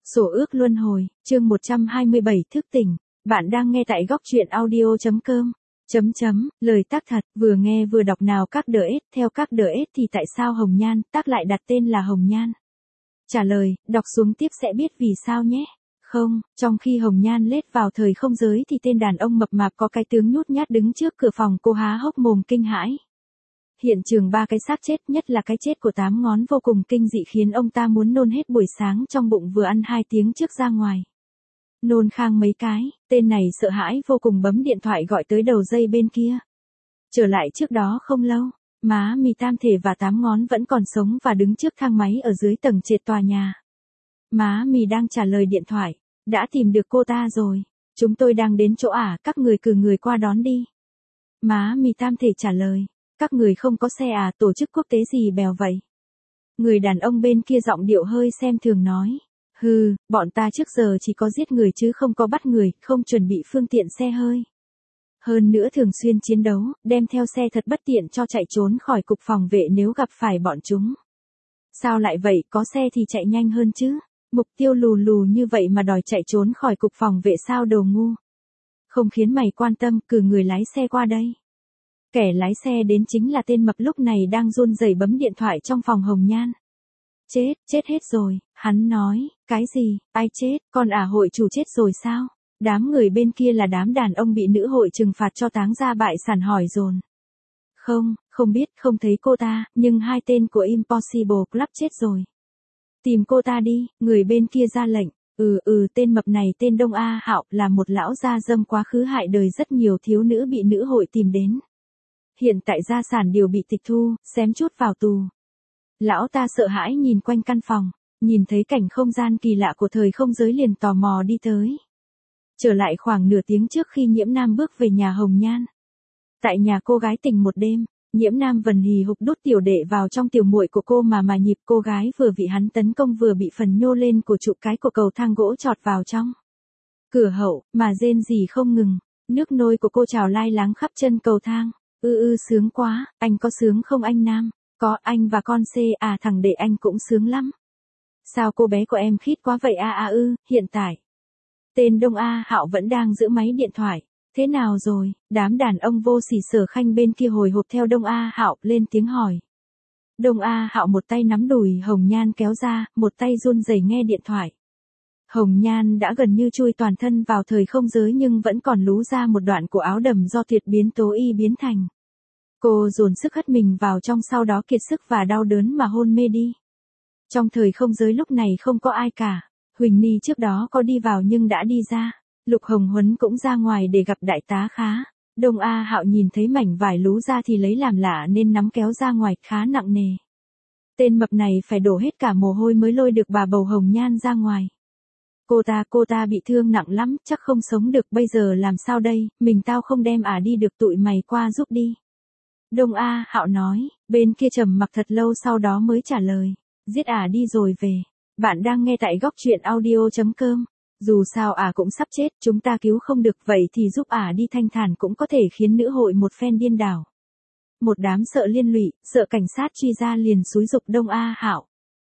Sổ ước luân hồi, chương 127 thức tỉnh. Bạn đang nghe tại góc truyện audio.com. Lời tác thật, vừa nghe vừa đọc nào các đỡ ết, theo các đỡ ết thì tại sao Hồng Nhan, tác lại đặt tên là Hồng Nhan? Trả lời, đọc xuống tiếp sẽ biết vì sao nhé. Không, trong khi Hồng Nhan lết vào thời không giới thì tên đàn ông mập mạp có cái tướng nhút nhát đứng trước cửa phòng cô há hốc mồm kinh hãi. Hiện trường 3 cái xác chết, nhất là cái chết của 8 ngón vô cùng kinh dị khiến ông ta muốn nôn hết buổi sáng trong bụng vừa ăn 2 tiếng trước ra ngoài. Nôn khang mấy cái, tên này sợ hãi vô cùng bấm điện thoại gọi tới đầu dây bên kia. Trở lại trước đó không lâu, má mì tam thể và 8 ngón vẫn còn sống và đứng trước thang máy ở dưới tầng trệt tòa nhà. Má mì đang trả lời điện thoại, đã tìm được cô ta rồi, chúng tôi đang đến chỗ các người cử người qua đón đi. Má mì tam thể trả lời. Các người không có xe tổ chức quốc tế gì bèo vậy? Người đàn ông bên kia giọng điệu hơi xem thường nói. Bọn ta trước giờ chỉ có giết người chứ không có bắt người, không chuẩn bị phương tiện xe hơi. Hơn nữa thường xuyên chiến đấu, đem theo xe thật bất tiện cho chạy trốn khỏi cục phòng vệ nếu gặp phải bọn chúng. Sao lại vậy, có xe thì chạy nhanh hơn chứ? Mục tiêu lù lù như vậy mà đòi chạy trốn khỏi cục phòng vệ sao đồ ngu? Không khiến mày quan tâm, cử người lái xe qua đây. Kẻ lái xe đến chính là tên mập lúc này đang run rẩy bấm điện thoại trong phòng Hồng Nhan. Chết hết rồi, hắn nói, cái gì, ai chết, con hội chủ chết rồi sao? Đám người bên kia là đám đàn ông bị nữ hội trừng phạt cho táng ra bại sản hỏi dồn. Không biết, không thấy cô ta, nhưng 2 tên của Impossible Club chết rồi. Tìm cô ta đi, người bên kia ra lệnh. Tên mập này tên Đông A Hạo là một lão gia dâm quá khứ hại đời rất nhiều thiếu nữ bị nữ hội tìm đến. Hiện tại gia sản đều bị tịch thu, xém chút vào tù. Lão ta sợ hãi nhìn quanh căn phòng, nhìn thấy cảnh không gian kỳ lạ của thời không giới liền tò mò đi tới. Trở lại khoảng nửa tiếng trước khi Nhiễm Nam bước về nhà Hồng Nhan. Tại nhà cô gái tình một đêm, Nhiễm Nam vần hì hục đút tiểu đệ vào trong tiểu muội của cô mà nhịp cô gái vừa bị hắn tấn công vừa bị phần nhô lên của trụ cái của cầu thang gỗ chọt vào trong. Cửa hậu, mà rên rỉ không ngừng, nước nôi của cô trào lai láng khắp chân cầu thang. Sướng quá, anh có sướng không anh Nam? Có, anh và con thằng đệ anh cũng sướng lắm. Sao cô bé của em khít quá vậy hiện tại. Tên Đông A Hạo vẫn đang giữ máy điện thoại. Thế nào rồi? Đám đàn ông vô sỉ sở khanh bên kia hồi hộp theo Đông A Hạo lên tiếng hỏi. Đông A Hạo một tay nắm đùi Hồng Nhan kéo ra, một tay run rẩy nghe điện thoại. Hồng Nhan đã gần như chui toàn thân vào thời không giới nhưng vẫn còn lú ra một đoạn của áo đầm do tuyệt biến tố y biến thành. Cô dồn sức hất mình vào trong sau đó kiệt sức và đau đớn mà hôn mê đi. Trong thời không giới lúc này không có ai cả. Huỳnh Ni trước đó có đi vào nhưng đã đi ra. Lục Hồng Huấn cũng ra ngoài để gặp đại tá Khá. Đông A Hạo nhìn thấy mảnh vải lú ra thì lấy làm lạ nên nắm kéo ra ngoài khá nặng nề. Tên mập này phải đổ hết cả mồ hôi mới lôi được bà bầu Hồng Nhan ra ngoài. Cô ta bị thương nặng lắm, chắc không sống được, bây giờ làm sao đây, tao không đem đi được, tụi mày qua giúp đi. Đông A Hạo nói, bên kia trầm mặc thật lâu sau đó mới trả lời, giết đi rồi về. Bạn đang nghe tại góc truyện audio.com. Dù sao cũng sắp chết, chúng ta cứu không được, vậy thì giúp đi thanh thản cũng có thể khiến nữ hội một phen điên đảo. Một đám sợ liên lụy, sợ cảnh sát truy ra liền xúi giục Đông A Hạo.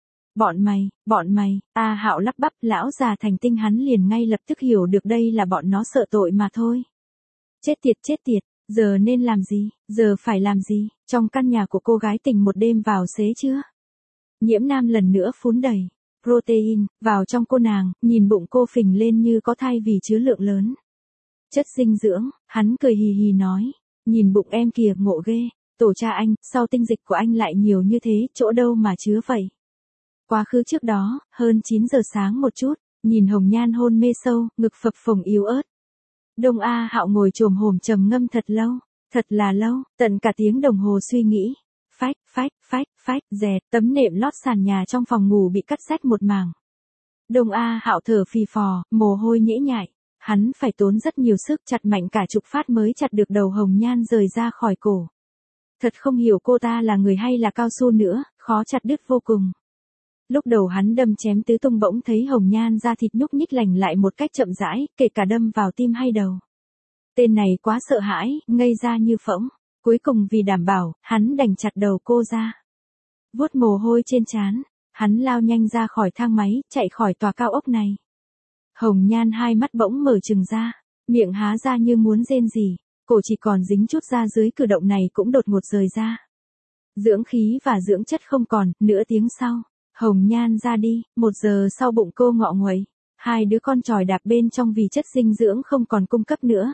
Bọn mày, Hạo lắp bắp, lão già thành tinh hắn liền ngay lập tức hiểu được đây là bọn nó sợ tội mà thôi. Chết tiệt, giờ nên làm gì, giờ phải làm gì, trong căn nhà của cô gái tình một đêm vào xế chưa? Nhiễm Nam lần nữa phún đầy protein vào trong cô nàng, nhìn bụng cô phình lên như có thai vì chứa lượng lớn chất dinh dưỡng, hắn cười hì hì nói, nhìn bụng em kìa ngộ ghê, tổ cha anh, sao tinh dịch của anh lại nhiều như thế, chỗ đâu mà chứa vậy? Quá khứ trước đó, hơn 9 giờ sáng một chút, nhìn Hồng Nhan hôn mê sâu, ngực phập phồng yếu ớt. Đông A Hạo ngồi chồm hổm trầm ngâm thật là lâu, tận cả tiếng đồng hồ suy nghĩ. Phách, dẹt, tấm nệm lót sàn nhà trong phòng ngủ bị cắt rách một mảng. Đông A Hạo thở phì phò, mồ hôi nhễ nhại. Hắn phải tốn rất nhiều sức chặt mạnh cả chục phát mới chặt được đầu Hồng Nhan rời ra khỏi cổ. Thật không hiểu cô ta là người hay là cao su nữa, khó chặt đứt vô cùng. Lúc đầu hắn đâm chém tứ tung bỗng thấy Hồng Nhan da thịt nhúc nhích lành lại một cách chậm rãi, kể cả đâm vào tim hay đầu. Tên này quá sợ hãi, ngây ra như phỗng. Cuối cùng vì đảm bảo, hắn đành chặt đầu cô ra. Vuốt mồ hôi trên trán, Hắn lao nhanh ra khỏi thang máy, chạy khỏi tòa cao ốc này. Hồng Nhan hai mắt bỗng mở trừng ra, miệng há ra như muốn rên rỉ, cổ chỉ còn dính chút da dưới cử động này cũng đột ngột rời ra. Dưỡng khí và dưỡng chất không còn, nửa tiếng sau, Hồng Nhan ra đi, 1 giờ sau bụng cô ngọ nguậy, 2 đứa con tròi đạp bên trong vì chất dinh dưỡng không còn cung cấp nữa.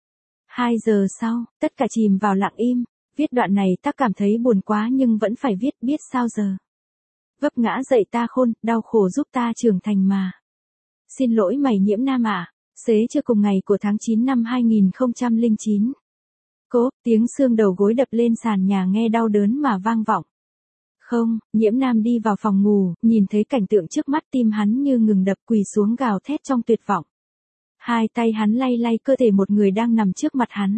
2 giờ sau, tất cả chìm vào lặng im, viết đoạn này ta cảm thấy buồn quá nhưng vẫn phải viết, biết sao giờ. Vấp ngã dậy ta khôn, đau khổ giúp ta trưởng thành mà. Xin lỗi mày Nhiễm Nam ạ. Xế trưa cùng ngày của tháng 9 năm 2009. Cố, tiếng xương đầu gối đập lên sàn nhà nghe đau đớn mà vang vọng. Không, Nhiễm Nam đi vào phòng ngủ, nhìn thấy cảnh tượng trước mắt tim hắn như ngừng đập quỳ xuống gào thét trong tuyệt vọng. Hai tay hắn lay lay cơ thể một người đang nằm trước mặt hắn.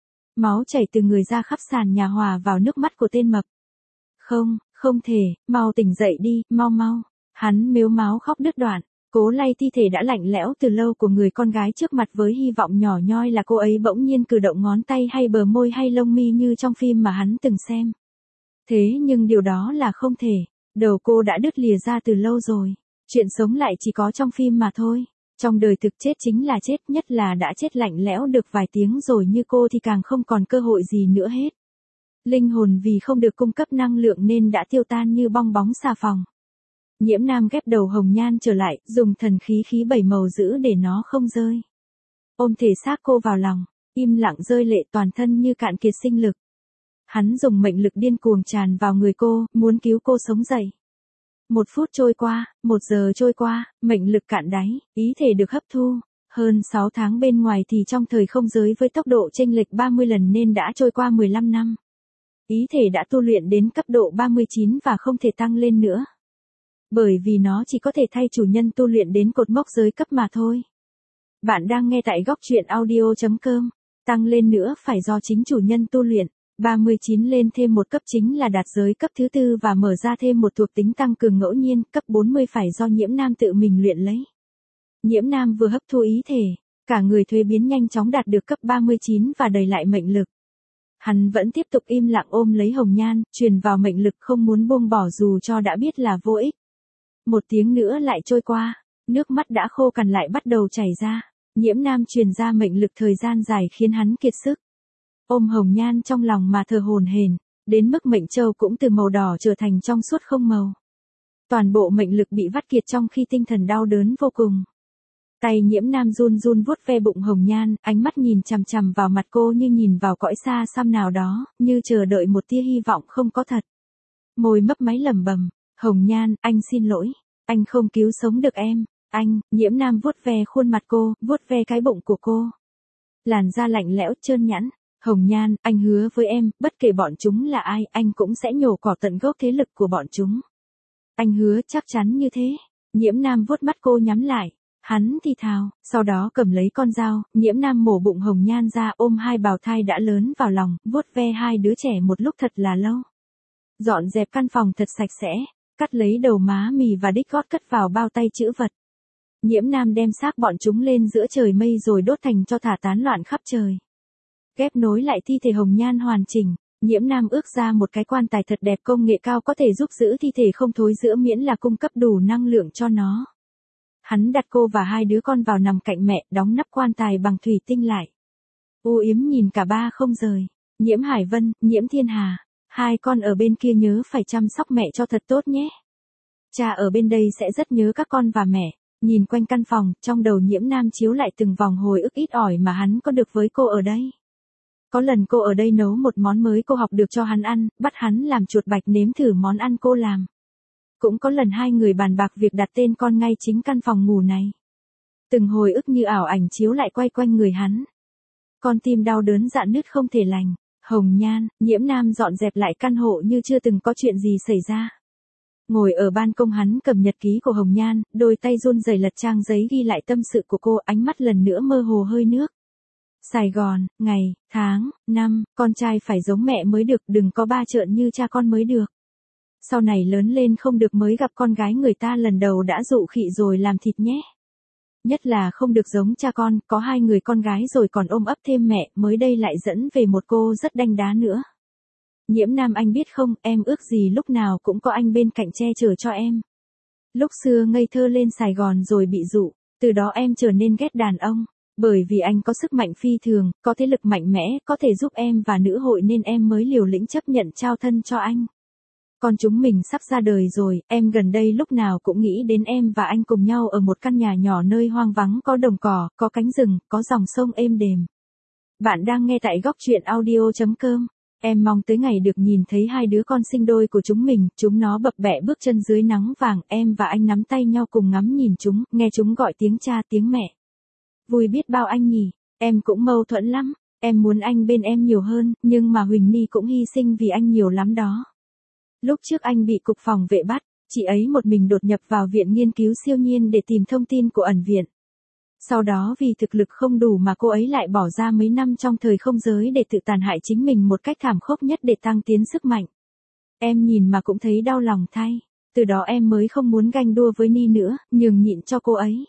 Máu chảy từ người ra khắp sàn nhà hòa vào nước mắt của tên mập. Không, không thể, mau tỉnh dậy đi, mau mau. Hắn mếu máo khóc đứt đoạn. Cố lay thi thể đã lạnh lẽo từ lâu của người con gái trước mặt với hy vọng nhỏ nhoi là cô ấy bỗng nhiên cử động ngón tay hay bờ môi hay lông mi như trong phim mà hắn từng xem. Thế nhưng điều đó là không thể, đầu cô đã đứt lìa ra từ lâu rồi, chuyện sống lại chỉ có trong phim mà thôi, trong đời thực chết chính là chết, nhất là đã chết lạnh lẽo được vài tiếng rồi như cô thì càng không còn cơ hội gì nữa hết. Linh hồn vì không được cung cấp năng lượng nên đã tiêu tan như bong bóng xà phòng. Nhiễm Nam ghép đầu Hồng Nhan trở lại, dùng thần khí 7 màu giữ để nó không rơi. Ôm thể xác cô vào lòng, im lặng rơi lệ toàn thân như cạn kiệt sinh lực. Hắn dùng mệnh lực điên cuồng tràn vào người cô, muốn cứu cô sống dậy. 1 phút trôi qua, 1 giờ trôi qua, mệnh lực cạn đáy, ý thể được hấp thu. Hơn 6 tháng bên ngoài thì trong thời không giới với tốc độ chênh lệch 30 lần nên đã trôi qua 15 năm. Ý thể đã tu luyện đến cấp độ 39 và không thể tăng lên nữa. Bởi vì nó chỉ có thể thay chủ nhân tu luyện đến cột mốc giới cấp mà thôi. Bạn đang nghe tại góc truyện audio.com. Tăng lên nữa phải do chính chủ nhân tu luyện. 39 lên thêm một cấp chính là đạt giới cấp thứ 4 và mở ra thêm một thuộc tính tăng cường ngẫu nhiên, cấp 40 phải do Nhiễm Nam tự mình luyện lấy. Nhiễm Nam vừa hấp thu ý thể, cả người thuế biến nhanh chóng đạt được cấp 39 và đầy lại mệnh lực. Hắn vẫn tiếp tục im lặng ôm lấy Hồng Nhan, truyền vào mệnh lực không muốn buông bỏ dù cho đã biết là vô ích. 1 tiếng nữa lại trôi qua, nước mắt đã khô cằn lại bắt đầu chảy ra. Nhiễm Nam truyền ra mệnh lực thời gian dài khiến hắn kiệt sức. Ôm Hồng Nhan trong lòng mà thở hổn hển, đến mức mệnh châu cũng từ màu đỏ trở thành trong suốt không màu. Toàn bộ mệnh lực bị vắt kiệt trong khi tinh thần đau đớn vô cùng. Tay Nhiễm Nam run run vuốt ve bụng Hồng Nhan, ánh mắt nhìn chằm chằm vào mặt cô như nhìn vào cõi xa xăm nào đó, như chờ đợi một tia hy vọng không có thật. Môi mấp máy lẩm bẩm, Hồng Nhan, anh xin lỗi, anh không cứu sống được em, anh. Nhiễm Nam vuốt ve khuôn mặt cô, vuốt ve cái bụng của cô. Làn da lạnh lẽo trơn nhẵn, Hồng Nhan, anh hứa với em, bất kể bọn chúng là ai, anh cũng sẽ nhổ cỏ tận gốc thế lực của bọn chúng. Anh hứa chắc chắn như thế. Nhiễm Nam vuốt mắt cô nhắm lại. Hắn thì thào, sau đó cầm lấy con dao, Nhiễm Nam mổ bụng Hồng Nhan ra, ôm hai bào thai đã lớn vào lòng, vuốt ve hai đứa trẻ một lúc thật là lâu. Dọn dẹp căn phòng thật sạch sẽ, cắt lấy đầu má mì và đích gót cất vào bao tay trữ vật. Nhiễm Nam đem xác bọn chúng lên giữa trời mây rồi đốt thành cho thả tán loạn khắp trời. Ghép nối lại thi thể Hồng Nhan hoàn chỉnh, Nhiễm Nam ước ra một cái quan tài thật đẹp công nghệ cao có thể giúp giữ thi thể không thối rữa miễn là cung cấp đủ năng lượng cho nó. Hắn đặt cô và hai đứa con vào nằm cạnh mẹ, đóng nắp quan tài bằng thủy tinh lại. U Yếm nhìn cả ba không rời. Nhiễm Hải Vân, Nhiễm Thiên Hà, hai con ở bên kia nhớ phải chăm sóc mẹ cho thật tốt nhé. Cha ở bên đây sẽ rất nhớ các con và mẹ. Nhìn quanh căn phòng, trong đầu Nhiễm Nam chiếu lại từng vòng hồi ức ít ỏi mà hắn có được với cô ở đây. Có lần cô ở đây nấu một món mới cô học được cho hắn ăn, bắt hắn làm chuột bạch nếm thử món ăn cô làm. Cũng có lần hai người bàn bạc việc đặt tên con ngay chính căn phòng ngủ này. Từng hồi ức như ảo ảnh chiếu lại quay quanh người hắn. Con tim đau đớn rạn nứt không thể lành. Hồng Nhan, Nhiễm Nam dọn dẹp lại căn hộ như chưa từng có chuyện gì xảy ra. Ngồi ở ban công hắn cầm nhật ký của Hồng Nhan, đôi tay run rẩy lật trang giấy ghi lại tâm sự của cô, ánh mắt lần nữa mơ hồ hơi nước. Sài Gòn, ngày, tháng, năm, con trai phải giống mẹ mới được, đừng có ba trợn như cha con mới được. Sau này lớn lên không được mới gặp con gái người ta lần đầu đã dụ khị rồi làm thịt nhé. Nhất là không được giống cha con, có hai người con gái rồi còn ôm ấp thêm mẹ, mới đây lại dẫn về một cô rất đanh đá nữa. Nhiễm Nam anh biết không, em ước gì lúc nào cũng có anh bên cạnh che chở cho em. Lúc xưa ngây thơ lên Sài Gòn rồi bị dụ, từ đó em trở nên ghét đàn ông. Bởi vì anh có sức mạnh phi thường, có thế lực mạnh mẽ, có thể giúp em và nữ hội nên em mới liều lĩnh chấp nhận trao thân cho anh. Còn chúng mình sắp ra đời rồi, em gần đây lúc nào cũng nghĩ đến em và anh cùng nhau ở một căn nhà nhỏ nơi hoang vắng có đồng cỏ, có cánh rừng, có dòng sông êm đềm. Bạn đang nghe tại góc truyện audio.com. Em mong tới ngày được nhìn thấy hai đứa con sinh đôi của chúng mình, chúng nó bập bẹ bước chân dưới nắng vàng, em và anh nắm tay nhau cùng ngắm nhìn chúng, nghe chúng gọi tiếng cha tiếng mẹ. Vui biết bao anh nhỉ, em cũng mâu thuẫn lắm, em muốn anh bên em nhiều hơn, nhưng mà Huỳnh Ni cũng hy sinh vì anh nhiều lắm đó. Lúc trước anh bị cục phòng vệ bắt, chị ấy một mình đột nhập vào viện nghiên cứu siêu nhiên để tìm thông tin của ẩn viện. Sau đó vì thực lực không đủ mà cô ấy lại bỏ ra mấy năm trong thời không giới để tự tàn hại chính mình một cách thảm khốc nhất để tăng tiến sức mạnh. Em nhìn mà cũng thấy đau lòng thay. Từ đó em mới không muốn ganh đua với Ni nữa, nhường nhịn cho cô ấy.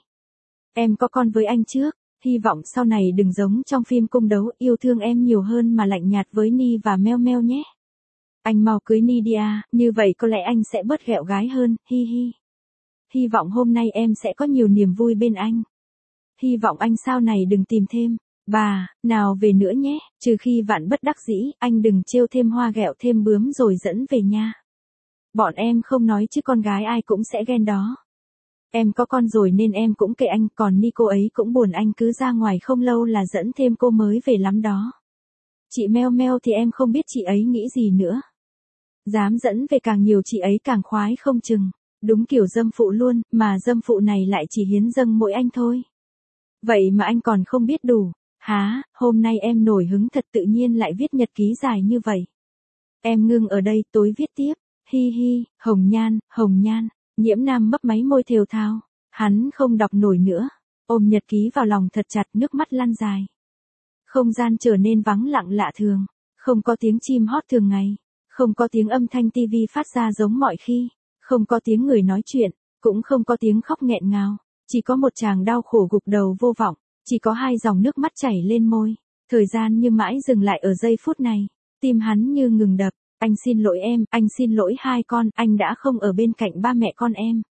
Em có con với anh trước, hy vọng sau này đừng giống trong phim cung đấu, yêu thương em nhiều hơn mà lạnh nhạt với Ni và Meo Meo nhé. Anh mau cưới Ni đi à, như vậy có lẽ anh sẽ bớt ghẹo gái hơn, hi hi. Hy vọng hôm nay em sẽ có nhiều niềm vui bên anh. Hy vọng anh sau này đừng tìm thêm. Bà, nào về nữa nhé, trừ khi vạn bất đắc dĩ, anh đừng trêu thêm hoa ghẹo thêm bướm rồi dẫn về nha. Bọn em không nói chứ con gái ai cũng sẽ ghen đó. Em có con rồi nên em cũng kệ anh, còn Ni cô ấy cũng buồn anh cứ ra ngoài không lâu là dẫn thêm cô mới về lắm đó. Chị Meo Meo thì em không biết chị ấy nghĩ gì nữa. Dám dẫn về càng nhiều chị ấy càng khoái không chừng. Đúng kiểu dâm phụ luôn, mà dâm phụ này lại chỉ hiến dâng mỗi anh thôi. Vậy mà anh còn không biết đủ. Há, hôm nay em nổi hứng thật tự nhiên lại viết nhật ký dài như vậy. Em ngưng ở đây, tối viết tiếp. Hi hi, Hồng Nhan, Nhiễm Nam mấp máy môi thều thào. Hắn không đọc nổi nữa. Ôm nhật ký vào lòng thật chặt, nước mắt lăn dài. Không gian trở nên vắng lặng lạ thường. Không có tiếng chim hót thường ngày. Không có tiếng âm thanh tivi phát ra giống mọi khi. Không có tiếng người nói chuyện. Cũng không có tiếng khóc nghẹn ngào. Chỉ có một chàng đau khổ gục đầu vô vọng. Chỉ có hai dòng nước mắt chảy lên môi. Thời gian như mãi dừng lại ở giây phút này. Tim hắn như ngừng đập. Anh xin lỗi em, anh xin lỗi hai con, anh đã không ở bên cạnh ba mẹ con em.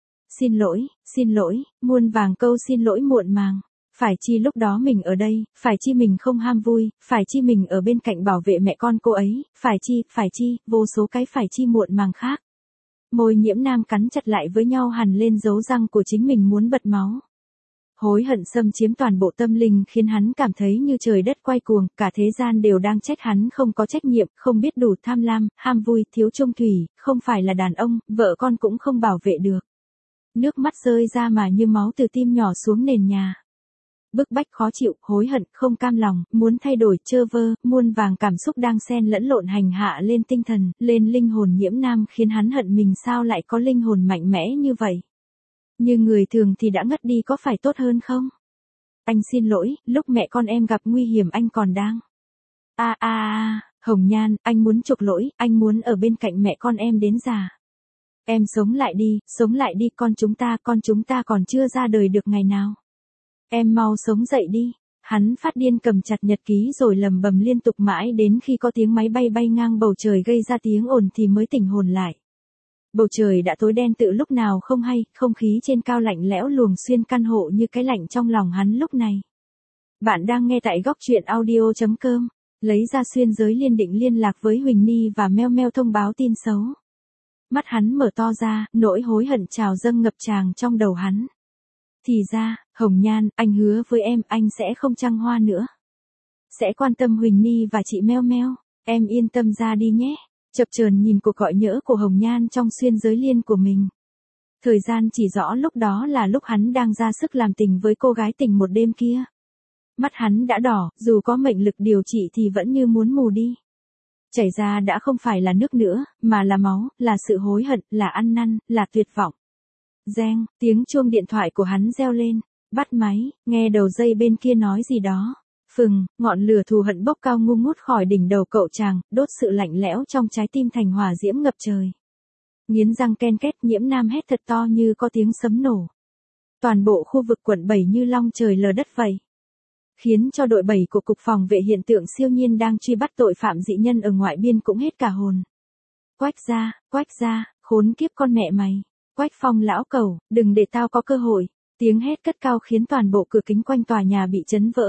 Xin lỗi, muôn vàng câu xin lỗi muộn màng. Phải chi lúc đó mình ở đây, phải chi mình không ham vui, phải chi mình ở bên cạnh bảo vệ mẹ con cô ấy, phải chi, vô số cái phải chi muộn màng khác. Môi Nhiễm Nam cắn chặt lại với nhau hằn lên dấu răng của chính mình muốn bật máu. Hối hận xâm chiếm toàn bộ tâm linh khiến hắn cảm thấy như trời đất quay cuồng, cả thế gian đều đang trách hắn không có trách nhiệm, không biết đủ, tham lam, ham vui, thiếu trung thủy, không phải là đàn ông, vợ con cũng không bảo vệ được. Nước mắt rơi ra mà như máu từ tim nhỏ xuống nền nhà. Bức bách khó chịu, hối hận, không cam lòng, muốn thay đổi, chơ vơ, muôn vàng cảm xúc đang xen lẫn lộn hành hạ lên tinh thần, lên linh hồn Nhiễm Nam khiến hắn hận mình sao lại có linh hồn mạnh mẽ như vậy. Như người thường thì đã ngất đi có phải tốt hơn không? Anh xin lỗi, lúc mẹ con em gặp nguy hiểm anh còn đang. Hồng Nhan, anh muốn chuộc lỗi, anh muốn ở bên cạnh mẹ con em đến già. Em sống lại đi, con chúng ta còn chưa ra đời được ngày nào. Em mau sống dậy đi. Hắn phát điên cầm chặt nhật ký rồi lầm bầm liên tục mãi đến khi có tiếng máy bay bay ngang bầu trời gây ra tiếng ồn thì mới tỉnh hồn lại. Bầu trời đã tối đen từ lúc nào không hay, không khí trên cao lạnh lẽo luồng xuyên căn hộ như cái lạnh trong lòng hắn lúc này. Bạn đang nghe tại góc truyện audio.com, lấy ra xuyên giới liên định liên lạc với Huỳnh Ni và Meo Meo thông báo tin xấu. Mắt hắn mở to ra, nỗi hối hận trào dâng ngập tràn trong đầu hắn. Thì ra, Hồng Nhan, anh hứa với em, anh sẽ không trăng hoa nữa. Sẽ quan tâm Huỳnh Ni và chị Meo Meo, em yên tâm ra đi nhé. Chập chờn nhìn cuộc gọi nhỡ của Hồng Nhan trong xuyên giới liên của mình. Thời gian chỉ rõ lúc đó là lúc hắn đang ra sức làm tình với cô gái tình một đêm kia. Mắt hắn đã đỏ, dù có mệnh lực điều trị thì vẫn như muốn mù đi. Chảy ra đã không phải là nước nữa, mà là máu, là sự hối hận, là ăn năn, là tuyệt vọng. Reng, tiếng chuông điện thoại của hắn reo lên, bắt máy, nghe đầu dây bên kia nói gì đó. Phừng, ngọn lửa thù hận bốc cao ngu ngút khỏi đỉnh đầu cậu chàng, đốt sự lạnh lẽo trong trái tim thành hỏa diễm ngập trời. Nghiến răng ken két, Nhiễm Nam hét thật to như có tiếng sấm nổ. Toàn bộ khu vực quận 7 như long trời lở đất vậy. Khiến cho đội 7 của Cục Phòng vệ hiện tượng siêu nhiên đang truy bắt tội phạm dị nhân ở ngoại biên cũng hết cả hồn. Quách gia, khốn kiếp con mẹ mày. Quách Phong lão cẩu, đừng để tao có cơ hội. Tiếng hét cất cao khiến toàn bộ cửa kính quanh tòa nhà bị chấn vỡ.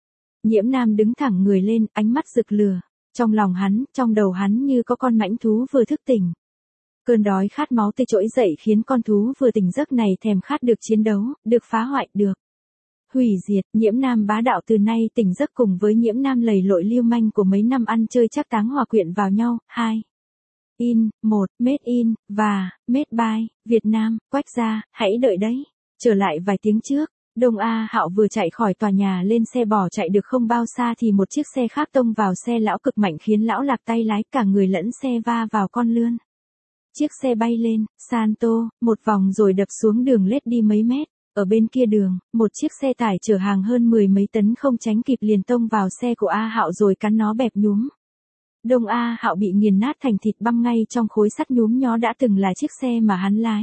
Nhiễm Nam đứng thẳng người lên, ánh mắt rực lửa. Trong lòng hắn, trong đầu hắn như có con mãnh thú vừa thức tỉnh. Cơn đói khát máu tươi trỗi dậy khiến con thú vừa tỉnh giấc này thèm khát được chiến đấu, được phá hoại, được hủy diệt. Nhiễm Nam bá đạo từ nay tỉnh giấc cùng với Nhiễm Nam lầy lội lưu manh của mấy năm ăn chơi chắc táng hòa quyện vào nhau. 2. In, 1, Made in, và, Made by, Việt Nam, Quách gia, hãy đợi đấy. Trở lại vài tiếng trước, Đông A Hạo vừa chạy khỏi tòa nhà lên xe bỏ chạy được không bao xa thì một chiếc xe khác tông vào xe lão cực mạnh khiến lão lạc tay lái, cả người lẫn xe va vào con lươn. Chiếc xe bay lên, Santo, một vòng rồi đập xuống đường lết đi mấy mét. Ở bên kia đường, một chiếc xe tải chở hàng hơn 10 mấy tấn không tránh kịp liền tông vào xe của A Hạo rồi cắn nó bẹp nhúm. Đông A Hạo bị nghiền nát thành thịt băm ngay trong khối sắt nhúm nhó đã từng là chiếc xe mà hắn lái.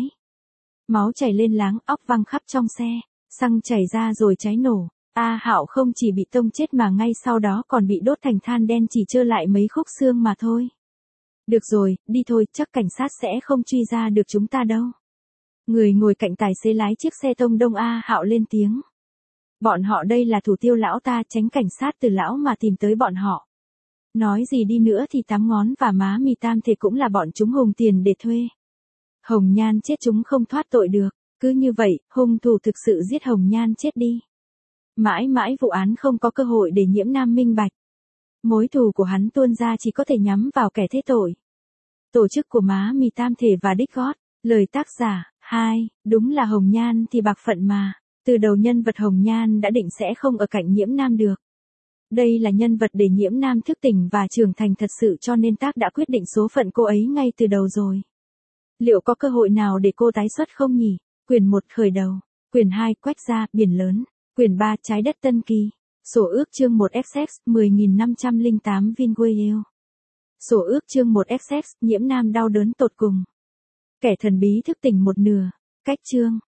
Máu chảy lên láng, óc văng khắp trong xe, xăng chảy ra rồi cháy nổ. A Hạo không chỉ bị tông chết mà ngay sau đó còn bị đốt thành than đen, chỉ trơ lại mấy khúc xương mà thôi. Được rồi, đi thôi, chắc cảnh sát sẽ không truy ra được chúng ta đâu. Người ngồi cạnh tài xế lái chiếc xe tông Đông A Hạo lên tiếng. Bọn họ đây là thủ tiêu lão ta, tránh cảnh sát từ lão mà tìm tới bọn họ. Nói gì đi nữa thì Tám Ngón và Má Mì Tam Thể cũng là bọn chúng hùng tiền để thuê. Hồng Nhan chết chúng không thoát tội được, cứ như vậy, hung thủ thực sự giết Hồng Nhan chết đi. Mãi mãi vụ án không có cơ hội để Nhiễm Nam minh bạch. Mối thù của hắn tuôn ra chỉ có thể nhắm vào kẻ thế tội. Tổ chức của Má Mì Tam Thể và Đích Gót, lời tác giả, 2, đúng là Hồng Nhan thì bạc phận mà. Từ đầu nhân vật Hồng Nhan đã định sẽ không ở cạnh Nhiễm Nam được. Đây là nhân vật để Nhiễm Nam thức tỉnh và trưởng thành thật sự, cho nên tác đã quyết định số phận cô ấy ngay từ đầu rồi. Liệu có cơ hội nào để cô tái xuất không nhỉ? Quyển 1 khởi đầu, quyển 2 Quách gia, biển lớn, quyển 3 trái đất Tân Kỳ, sổ ước chương 1 XX 10.508 Vingueo. Sổ ước chương 1 XX, Nhiễm Nam đau đớn tột cùng. Kẻ thần bí thức tỉnh một nửa, cách chương.